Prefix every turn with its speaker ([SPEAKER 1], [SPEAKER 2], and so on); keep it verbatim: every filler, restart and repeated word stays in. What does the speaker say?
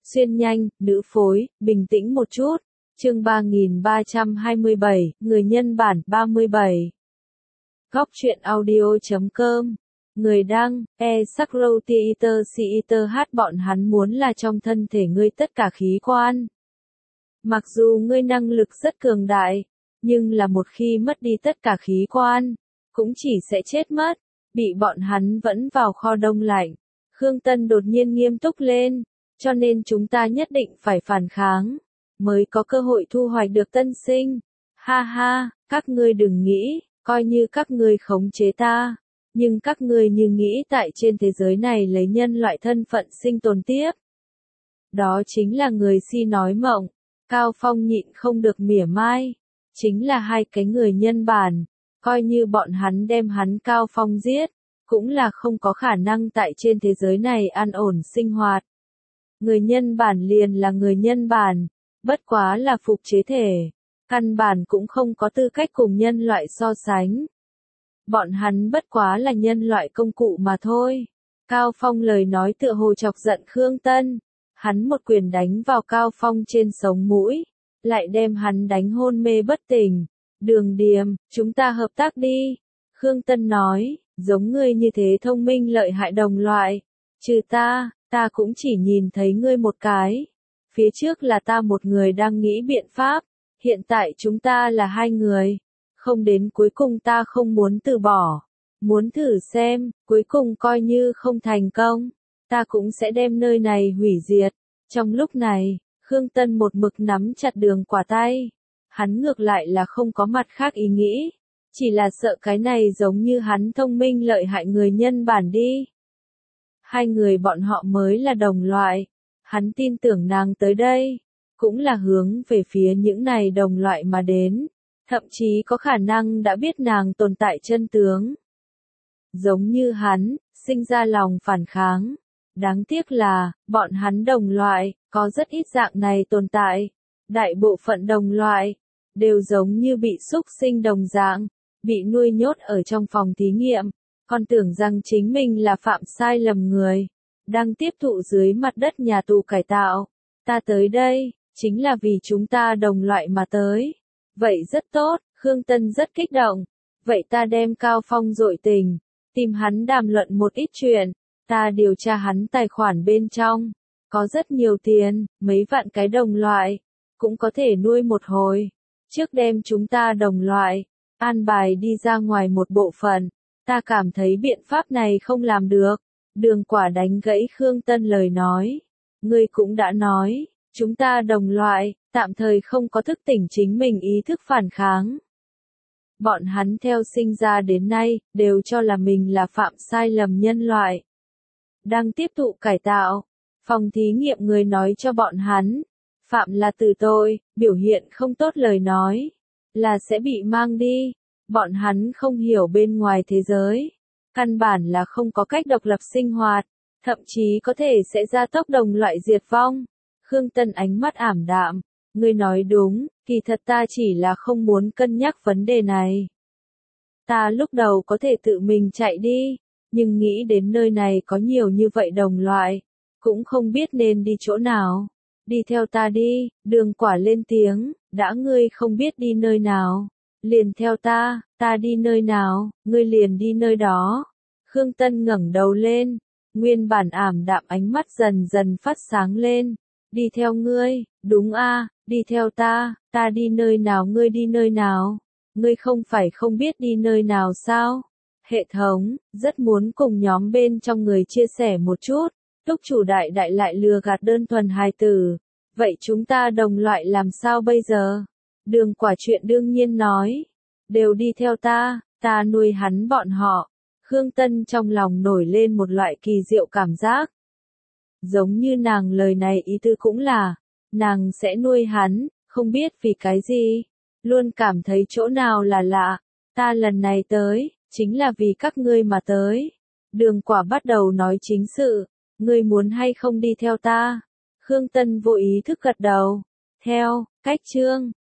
[SPEAKER 1] Xuyên nhanh, nữ phối, bình tĩnh một chút. Chương ba nghìn ba trăm hai mươi bảy, người nhân bản ba mươi bảy. Góc truyện audio chấm com. Người đăng, e Sacrotheater Theater hát bọn hắn muốn là trong thân thể ngươi tất cả khí quan. Mặc dù ngươi năng lực rất cường đại, nhưng là một khi mất đi tất cả khí quan, cũng chỉ sẽ chết mất, bị bọn hắn vẫn vào kho đông lạnh. Khương Tân đột nhiên nghiêm túc lên, cho nên chúng ta nhất định phải phản kháng, mới có cơ hội thu hoạch được tân sinh. Ha ha, các ngươi đừng nghĩ, coi như các ngươi khống chế ta, nhưng các ngươi như nghĩ tại trên thế giới này lấy nhân loại thân phận sinh tồn tiếp. Đó chính là người si nói mộng. Cao Phong nhịn không được mỉa mai, chính là hai cái người nhân bản, coi như bọn hắn đem hắn Cao Phong giết, cũng là không có khả năng tại trên thế giới này an ổn sinh hoạt. Người nhân bản liền là người nhân bản, bất quá là phục chế thể, căn bản cũng không có tư cách cùng nhân loại so sánh. Bọn hắn bất quá là nhân loại công cụ mà thôi. Cao Phong lời nói tựa hồ chọc giận Khương Tân, hắn một quyền đánh vào Cao Phong trên sống mũi, lại đem hắn đánh hôn mê bất tỉnh. Đường Điềm, chúng ta hợp tác đi. Khương Tân nói, giống ngươi như thế thông minh lợi hại đồng loại, trừ ta, ta cũng chỉ nhìn thấy ngươi một cái. Phía trước là ta một người đang nghĩ biện pháp, hiện tại chúng ta là hai người. Không đến cuối cùng ta không muốn từ bỏ. Muốn thử xem, cuối cùng coi như không thành công, ta cũng sẽ đem nơi này hủy diệt. Trong lúc này, Khương Tân một mực nắm chặt Đường Quả tay. Hắn ngược lại là không có mặt khác ý nghĩ, chỉ là sợ cái này giống như hắn thông minh lợi hại người nhân bản đi. Hai người bọn họ mới là đồng loại, hắn tin tưởng nàng tới đây, cũng là hướng về phía những này đồng loại mà đến, thậm chí có khả năng đã biết nàng tồn tại chân tướng. Giống như hắn, sinh ra lòng phản kháng. Đáng tiếc là, bọn hắn đồng loại, có rất ít dạng này tồn tại. Đại bộ phận đồng loại, đều giống như bị súc sinh đồng dạng, bị nuôi nhốt ở trong phòng thí nghiệm, còn tưởng rằng chính mình là phạm sai lầm người, đang tiếp thụ dưới mặt đất nhà tù cải tạo. Ta tới đây, chính là vì chúng ta đồng loại mà tới. Vậy rất tốt, Khương Tân rất kích động. Vậy ta đem Cao Phong dội tình, tìm hắn đàm luận một ít chuyện, ta điều tra hắn tài khoản bên trong, có rất nhiều tiền, mấy vạn cái đồng loại, cũng có thể nuôi một hồi. Trước đem chúng ta đồng loại, an bài đi ra ngoài một bộ phận, ta cảm thấy biện pháp này không làm được. Đường Quả đánh gãy Khương Tân lời nói. Ngươi cũng đã nói, chúng ta đồng loại, tạm thời không có thức tỉnh chính mình ý thức phản kháng. Bọn hắn theo sinh ra đến nay, đều cho là mình là phạm sai lầm nhân loại. Đang tiếp thụ cải tạo, phòng thí nghiệm người nói cho bọn hắn, phạm là từ tội, biểu hiện không tốt lời nói, là sẽ bị mang đi. Bọn hắn không hiểu bên ngoài thế giới, căn bản là không có cách độc lập sinh hoạt, thậm chí có thể sẽ gia tốc đồng loại diệt vong. Khương Tân ánh mắt ảm đạm, ngươi nói đúng, kỳ thật ta chỉ là không muốn cân nhắc vấn đề này. Ta lúc đầu có thể tự mình chạy đi, nhưng nghĩ đến nơi này có nhiều như vậy đồng loại, cũng không biết nên đi chỗ nào. Đi theo ta đi, Đường Quả lên tiếng, đã ngươi không biết đi nơi nào, liền theo ta, ta đi nơi nào, ngươi liền đi nơi đó. Khương Tân ngẩng đầu lên, nguyên bản ảm đạm ánh mắt dần dần phát sáng lên. Đi theo ngươi, đúng a, đi theo ta, ta đi nơi nào ngươi đi nơi nào. Ngươi không phải không biết đi nơi nào sao? Hệ thống, rất muốn cùng nhóm bên trong người chia sẻ một chút. Túc chủ đại đại lại lừa gạt đơn thuần hài tử. Vậy chúng ta đồng loại làm sao bây giờ? Đường Quả chuyện đương nhiên nói. Đều đi theo ta, ta nuôi hắn bọn họ. Khương Tân trong lòng nổi lên một loại kỳ diệu cảm giác. Giống như nàng lời này ý tư cũng là, nàng sẽ nuôi hắn, không biết vì cái gì. Luôn cảm thấy chỗ nào là lạ. Ta lần này tới, chính là vì các ngươi mà tới. Đường Quả bắt đầu nói chính sự. Ngươi muốn hay không đi theo ta? Khương Tân vô ý thức gật đầu. Theo, cách chương.